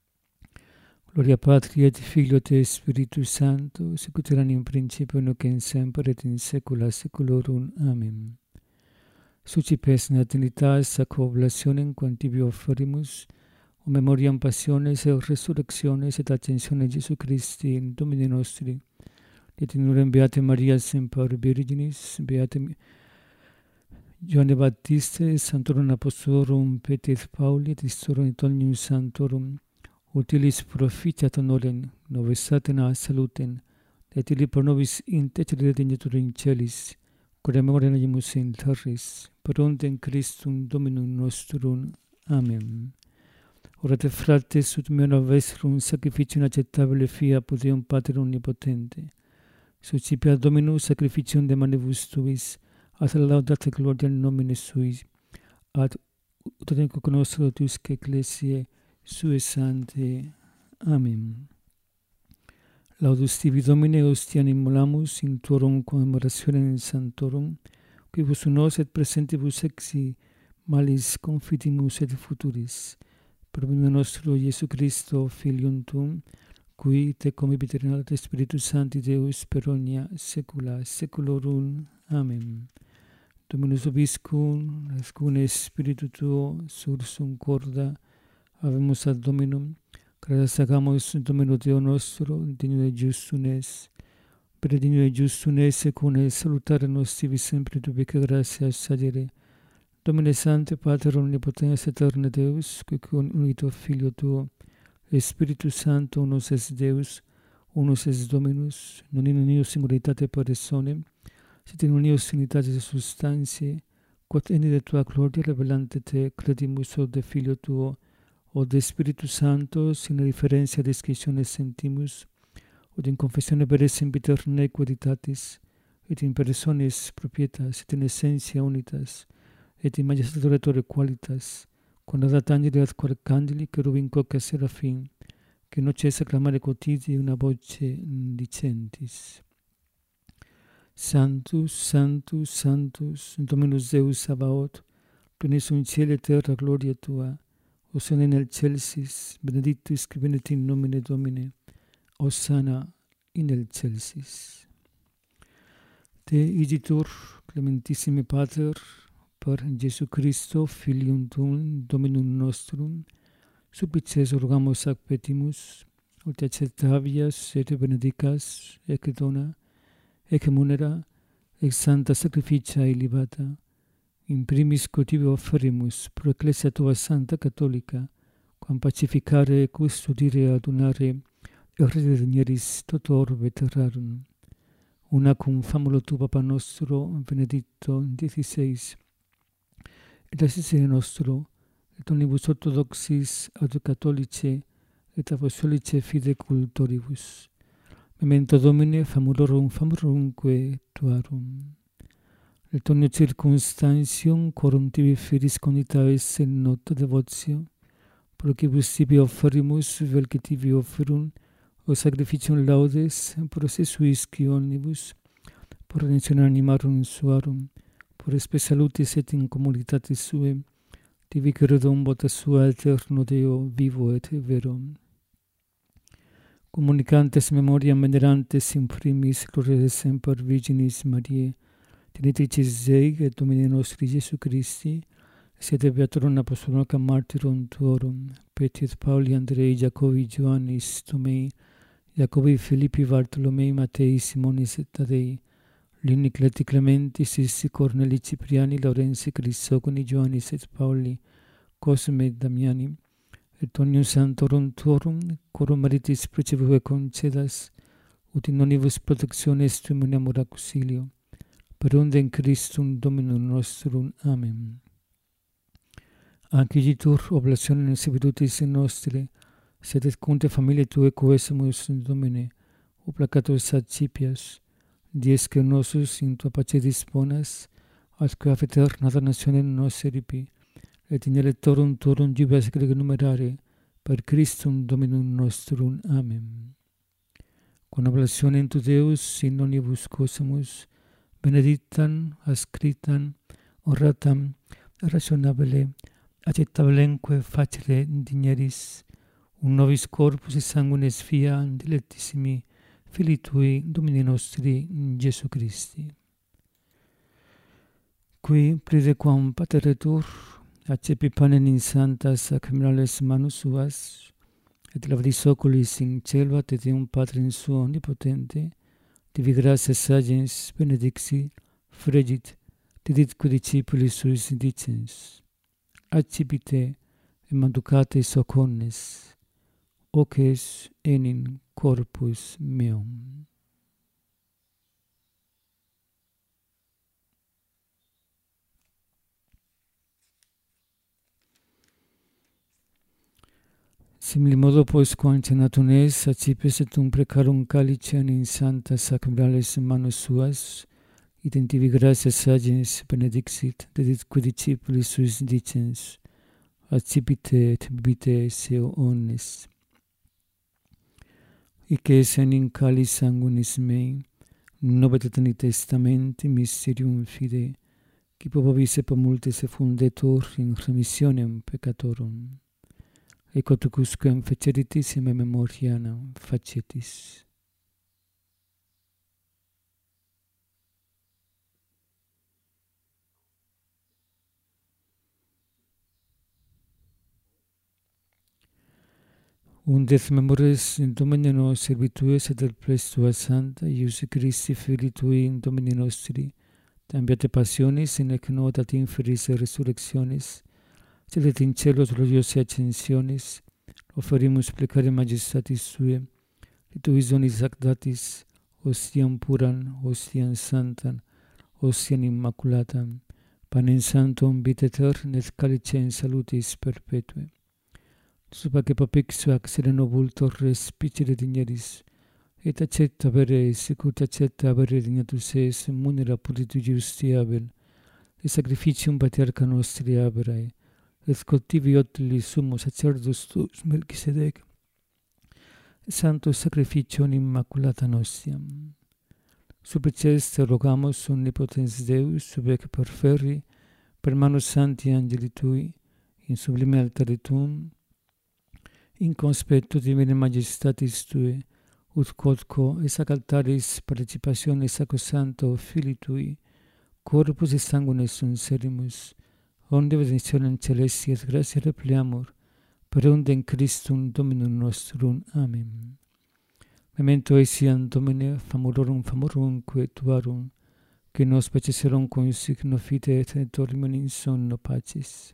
Gloria Patri et Filio et Spiritus Sancto, sicut erat in principio nunc et semper et in saecula saeculorum. Amen. Sucipes natalitas ac oblationem quam tibi offerimus, o memoriam passiones et resurrectiones et ascensiones Jesu Christi in Domine nostri, et in urem beate Maria semper Virginis, beate Ioanne Baptiste, Sanctorum Apostolorum Petri et Pauli, et istorum et omnium sanctorum, utilis proficiat honorem, nobis satana salutem, et illi pro nobis intercedere dignatur in celis, quod memoriam agimus in terris, per ontem Christum Dominum nostrum. Amen. Orate frates, ut meo vestrum sacrificium acceptabile fiat Deum Pater omnipotente. Suscipiat Dominus sacrificium de manibus tuis, ad laudate gloria in nomine suis, ad utem cognoscere tuisque ecclesiae sue sanctae. Amen. Laudus tibi Domine, hostiam immolamus in tuorum commemorationem sanctorum, quibus nos et presentibus exi malis confitimus et futuris, per bene nostro Iesu Christo, Filium Tuum, qui te comibit et Spiritus Sancti Deus per omnia saecula saeculorum. Amen. Dominus Vobiscum, escun Spiritu Tuo, sursum corda, habemus ad Dominum, gratias agamus Domino Deo nostro, digno et justum es, per digno et justum es, secune salutare nos tibi sempre dubique gratias adire. Domine Sancte, Pater omnipotens aeterne Deus, qui unito Filio Tuo, et Spiritus Sancto, unus es Deus, unus es Dominus, non in unio singularitate personem, sed in unio unitate substantiae, quod eni de tua gloria revelante te credimus od de Filio tuo, od de Spiritu Santo, sin differentia discissione sentimus, od in confessione veres inviter neque editatis, et in personis propietas, et in essentia unitas, et in majestatis retore qualitas, quod angeli ad arcangeli, cherubim coque serafim, che noces acclamare quotidie una voce dicentis. Sanctus, Sanctus, Sanctus, Dominus Deus Sabaoth, plenis in cielo et terra gloria tua, Hosanna in excelsis, benedictus qui venit in nomine Domini, Hosanna in excelsis. Te igitur, clementissime Pater, per Jesu Christo, Filium Tuum, Dominum nostrum, supplices rogamus ac petimus, ut acceptabias et benedicas, ec dona, ec munera, ec santa sacrificia illibata, in primis cotibe offerimus pro ecclesia tua santa catholica, quam pacificare, custodire, adunare, et redenieris tot orbe terrarum. Una cum famulo tu Papa nostro, Benedicto XVI, et assistere nostro, et omnibus orthodoxis ad catholice, et apostolice fide cultoribus. Memento Domine famulorum famurumque tuarum. Et omnio circumstantium quorum tibi firis conditavis in nota devotio, procibus tibi offerimus, vel que tibi offerum, o sacrificium laudes, processuisci omnibus, por redemptione animarum suarum, por espe salutis et in communitatis suae, tibi credum vota sua eterno Deo vivo et vero. Communicantes memoriam venerantes in primis gloriae semper Virginis Mariae, Tenitricis Dei et Domini nostri Jesu Christi, sede beatorum apostolum martyrum tuorum, Petri et Pauli, Andrei, Jacobi, Ioannis, Tomei, Jacobi, Filippi, Bartolomei, Matei, Simonis et Tadei, Lini, Cleti, Clementis, Isti, Corneli, Cipriani, Laurensi, Crisoconi, Ioannis et Pauli, Cosme et Damiani, et omnium sanctorum tuorum, quorum meritis precibue concedas, ut in omnibus protectiones tuum in amor auxilio, per unde in Christum Dominum nostrum. Amen. Anciditur oblationem servitutis nostri, sed et conte familiae tuae coesumus in Domine, o placatus accipias, dies que nosus in tua pace disponas, atque af aeterna damnationem nos eripi, et in electorum tuorum jubilas grege numerare, per Christum Dominum nostrum. Amen. Con oblationem tu Deus in omnibus cosumus, benedictam, ascritam, oratam, rationabile, acceptabilemque facere digneris, un nobis corpus et sanguinis via dilectissimi Filii Tui, Domini nostri, Jesu Christi. Qui prediquam Pateretur, accepi panem in sanctas sacramentales manus suas, et lavadis oculis in celva te Deum Patrim suo omnipotente, tibi gratias agens benedixi, fregit, diditque discipulis suis dicens, accipite et manducate soc omnes, hoc es enim corpus meum. Similimodo pois quam cenatum es, accipes et precarum calicem in sanctas sacramentales manus suas, et in tibi gratias agens benedixit, deditque discipulis suis dicens, accipite et bibite seo omnes. Hic es enim calis sanguinis mei, novum et testamenti mysterium fide, qui pro vobis et pro multis effundetur in remissionem peccatorum. Ecco tucusquam feceritis in me memoria facetis. Undet memores in Domine nos servitues et pres tua santa, Ius Christi Filii Tui in Domini nostri, tam beate passionis in ec nota ad inferis resurrectionis, sed et in celos gloriosae ascensionis, offerimus plecare majestatis Sue, et tuis donis ac datis, ostiam puram, ostiam santam, ostiam immaculatam, panem sanctum vita aeterna et calice in salutis perpetue. Supa que papixu ac sereno vultor respicere digneris, et accetta vere sicut accetta vere dignatus es munera puritu justiabil, et sacrificium patriarcha nostri aberae, et cultivi otli summum sacerdus tuus Melchisedec, santo sacrificium immaculata nostiam. Super ceste rogamus omnipotens Deus, sub ec perferri, per manus santi angeli tui, in sublime altare tuum, in conspectu divine majestatis tui, ut quodco es ac altaris participatione sacrosanto Filii tui, corpus et sanguine sunt serimus, onde benedictionem celesti et gratia repliamur, per undem Christum Dominum nostrum. Amen. Memento etiam Domine famorumque tuarum, que nos peceserum cum signo fide et dormium in sonno pacis.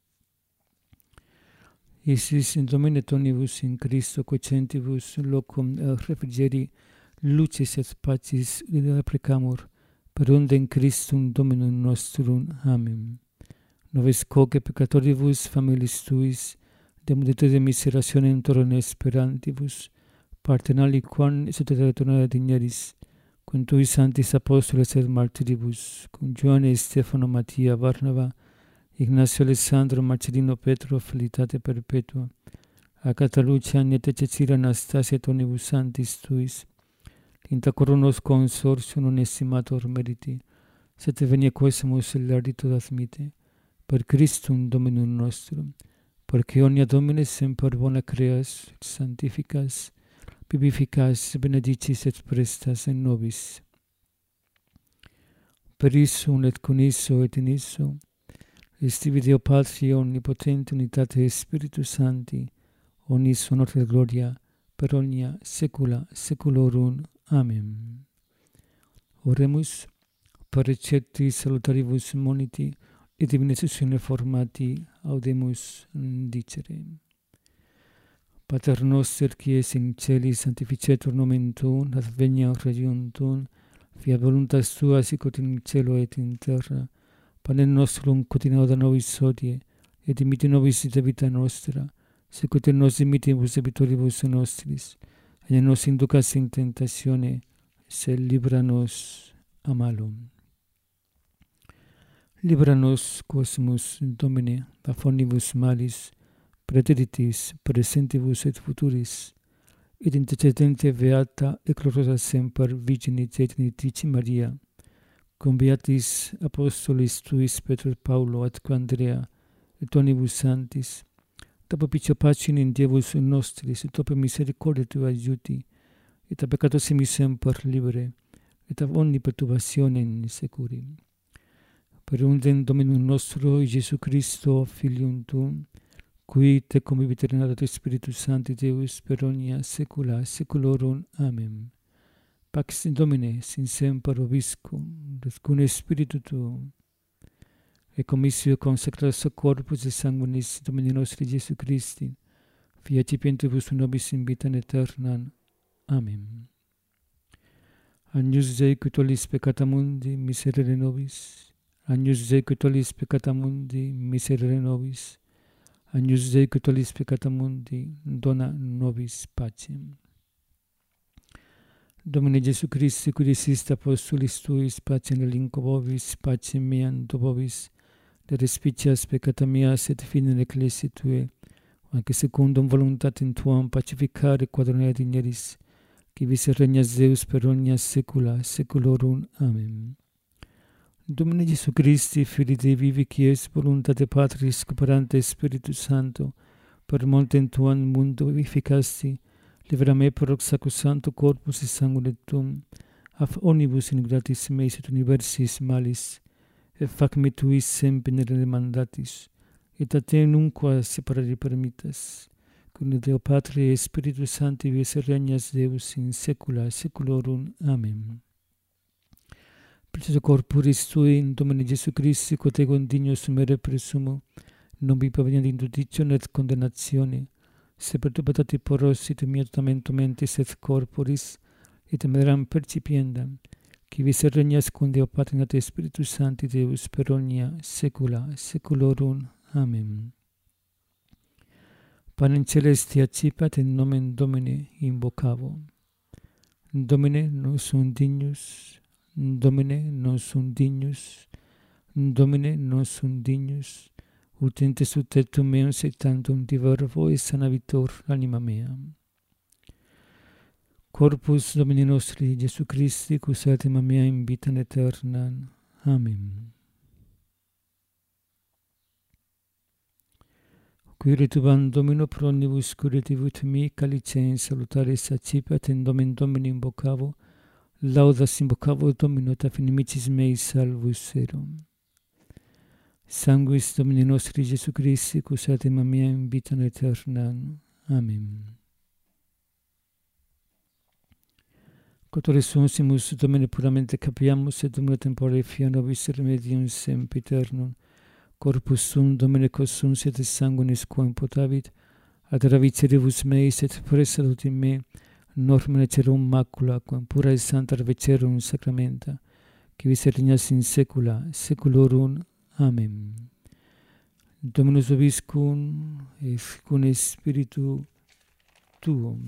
Isis in Domine tonibus in Christo quocentibus locum refrigeri lucis et pacis replicamur, per undem Christum Dominum nostrum. Amen. Noves coque peccatoribus familis tuis, de multitude miserationem torrone esperantibus, partenali quam exultationem digneris, cum tui sanctis apostoles et martiribus, cum Ioanne, Stefano, Mattia, Barnaba, Ignacio, Alessandro, Marcellino, Petro, felicitate perpetua, Agata, Lucia, Agneta, Cecilia, Anastasia, et omnibus sanctis tuis, inta coronos consortium non estimator meriti, sed venia quesumus lauditur admite, per Christum Dominum nostrum, porque omnia Domine semper bona creas, et sanctificas, vivificas, benedicis et prestas in nobis. Per issum et con isso et in isso, estivi Deo Patri omnipotente unitate Spiritus Sancti, omnis honor et gloria, per omnia saecula saeculorum. Amen. Oremus, per recepti salutaribus moniti, et divine sussione formati, audemus dicere. Pater noster, qui es in celis, sanctificetur nomen tuum, adveniat regnum tuum, fiat voluntas tua sicut in cielo et in terra. Panem nostrum quotidianum da nobis hodie, et dimitte nobis debita nostra, sicut et nos dimittimus debitoribus nostris, et ne nos inducas in tentatione, sed libera nos a malo. Libera nos, quosmus, Domine, a omnibus malis, praeteritis, presentibus et futuris, et intercedente beata et gloriosa semper Virginis Genitici Maria, cum beatis apostolis tuis Petro et Paulo et Andrea, et omnibus sanctis, ta propicio pacem in Dievus nostris, et opere misericordia tua aiuti, et a peccatosim semper libere, et a omni perturbationem securi. Per undem Dominum nostro, Iesu Christo, Filium tuum, qui te convivit reinatat Spiritus Sancti Deus per omnia saecula saeculorum. Amen. Pax Domine, sin semper vobiscum, et cum Spiritu tuum, et commissio consecratus corpus et sanguinis Domini nostri Iesu Christi, fiat cipientibus nobis in vitam aeternam. Amen. Agnus Dei, qui tollis peccata mundi, miserere nobis. Agnus Dei, qui tollis peccata mundi, miserere nobis. Agnus Dei, qui tollis peccata mundi, dona nobis pacem. Domine Iesu Christi, qui diciste apostolis tuis, pacem relinquo vobis, pacem meam do vobis, de respicias peccata meas et fidem ecclesiae tuae, anque secundum voluntatem tuam pacificare quadrone digneris, qui vis regnas Deus per omnia saecula saeculorum. Amen. Domine Iesu Christi, Filii Dei vivi, qui es voluntate Patris cooperante Spiritus Sancto, per montem tuam mundo vivificasti, libera me per sacrosancto corpus et sanguine tuum, af omnibus ingratis meis et universis malis, et fac me tuis semper mandatis, et a te nunquam separare permittas, cum Deo Patri et Spiritus Sancti vis regnas Deus in saecula saeculorum. Amen. Precioso corporis tui, in Domine Iesu Christi, quod ego indigno sumere presumo, non vi proveniat in judicione et condemnatione, se perturbati poros et mia testamentum mentis et corporis, et meram percipiendam, qui vis et regnas cum Deo Patri et Spiritus Sancti Deus per omnia saecula saeculorum. Amen. Panem celesti accipat in nomen Domini invocavo. Domine non sum dignus, Domine non sum dignus, Domine non sum dignus, ut ente sub tectum meum sectantum divervo et sanavitor anima mea. Corpus Domini nostri Iesu Christi, cus anima mea in vitam aeternam. Amen. Qui retubam Domino pro omnibus curativit mi, calicens salutaris accipat in nomen Domini invocavo, laudas invocavo Domino, et inimicis mei salvus erum. Sanguis Domini nostri Iesu Christi, cus anima mea in vitam aeternam. Amen. Quod resursimus Domine puramente capiamus, et Domino tempore fia nobis remedium sempiternum, corpus sum Domine quos et sanguinis quam potavit, ad ravicere meis et presalut in me, norma cerum macula, quam pura et santa vecerum sacramenta, qui vis regnas in saecula saeculorum. Amen. Dominus vobiscum, et cum spiritu tuum.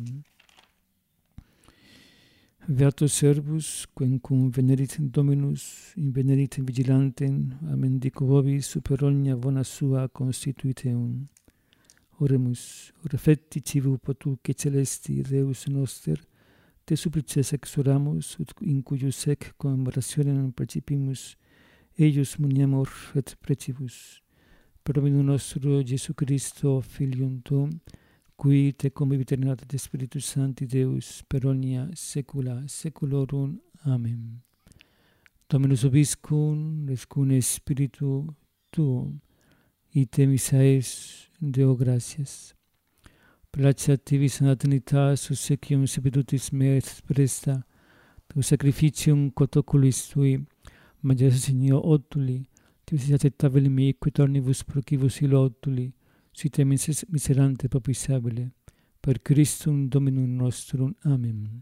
Beatus servus, quem cum venerit Dominus, in venerit vigilantem, amen dico vobis, super omnia bona sua constituiteum. Oremus, reflecti civu potuque celesti Deus noster, te supplices exoramus, ut in cuius sec commemorationem principimus, eius muniamur et precibus. Per Dominum nostro Iesu Christo, Filium tuum, qui te convivit et Spiritus Sancti Deus per omnia saecula saeculorum. Amen. Dominus vobiscum, et cum spiritu tuum, ite misaeis Deo gratias. Placet tibi santa Trinitas, susecium sepetutis mea et presta, tu sacrificium quod oculis tui, majestà Signor otuli, tibi acceptabile mei quid omnibus procibus illo otuli, site miserante propisabile, per Christum Dominum nostrum. Amen.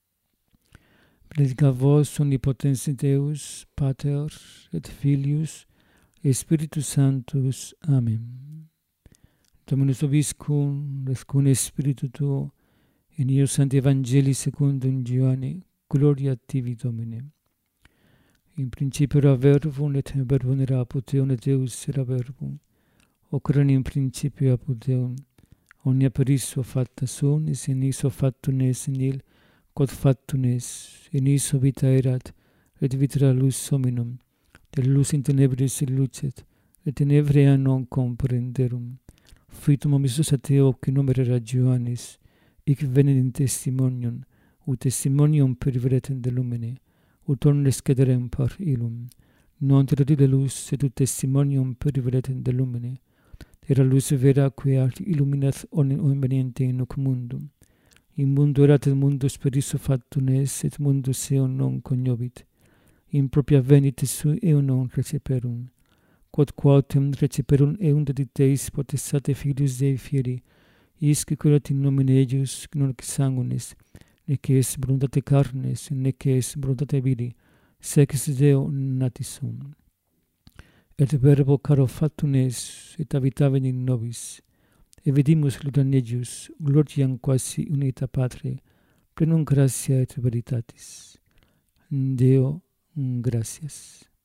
Benedicat vos omnipotens Deus, Pater et Filius et Spiritus Sanctus. Amen. Dominus vobiscum, et cum spiritu tuo, in eo Sancti Evangelii secundum Ioanne, gloria tibi Domine. In principio era verbum, et verbum era apud Deum, et Deus era verbum. Hoc erat in principio apud Deum. Omnia per issue facta sunt, et in issue factum est nihil, quod factum est. In issue vita erat, et vita era lux hominum. De lux in tenebris lucet, et tenebrea non comprenderum. Fuitum homisus ad Deo, qui nomen era Ioannis, hic venit in testimonium, ut testimonium periveretem de lumine, ut omnes cederem par illum. Non terradile lux, et ut testimonium periveretem de lumine. Era lux vera qui illuminat omnium veniente in hoc mundum. In mundo erat et mundus per issue factum est, et mundus eum non cognovit. In propria venit eum non receperum. Quod quautem receperum eum dediteis potestate Filius Dei fieri, isque curat in nomine eius, non sanguinis, nec est voluntate carnes, nec est voluntate viri, sec ex Deo natis sum. Et verbo caro factum est, et habitavit in nobis, et vidimus gloriam eius, gloriam quasi unita Patre, plenum gratia et veritatis. Deo gratias.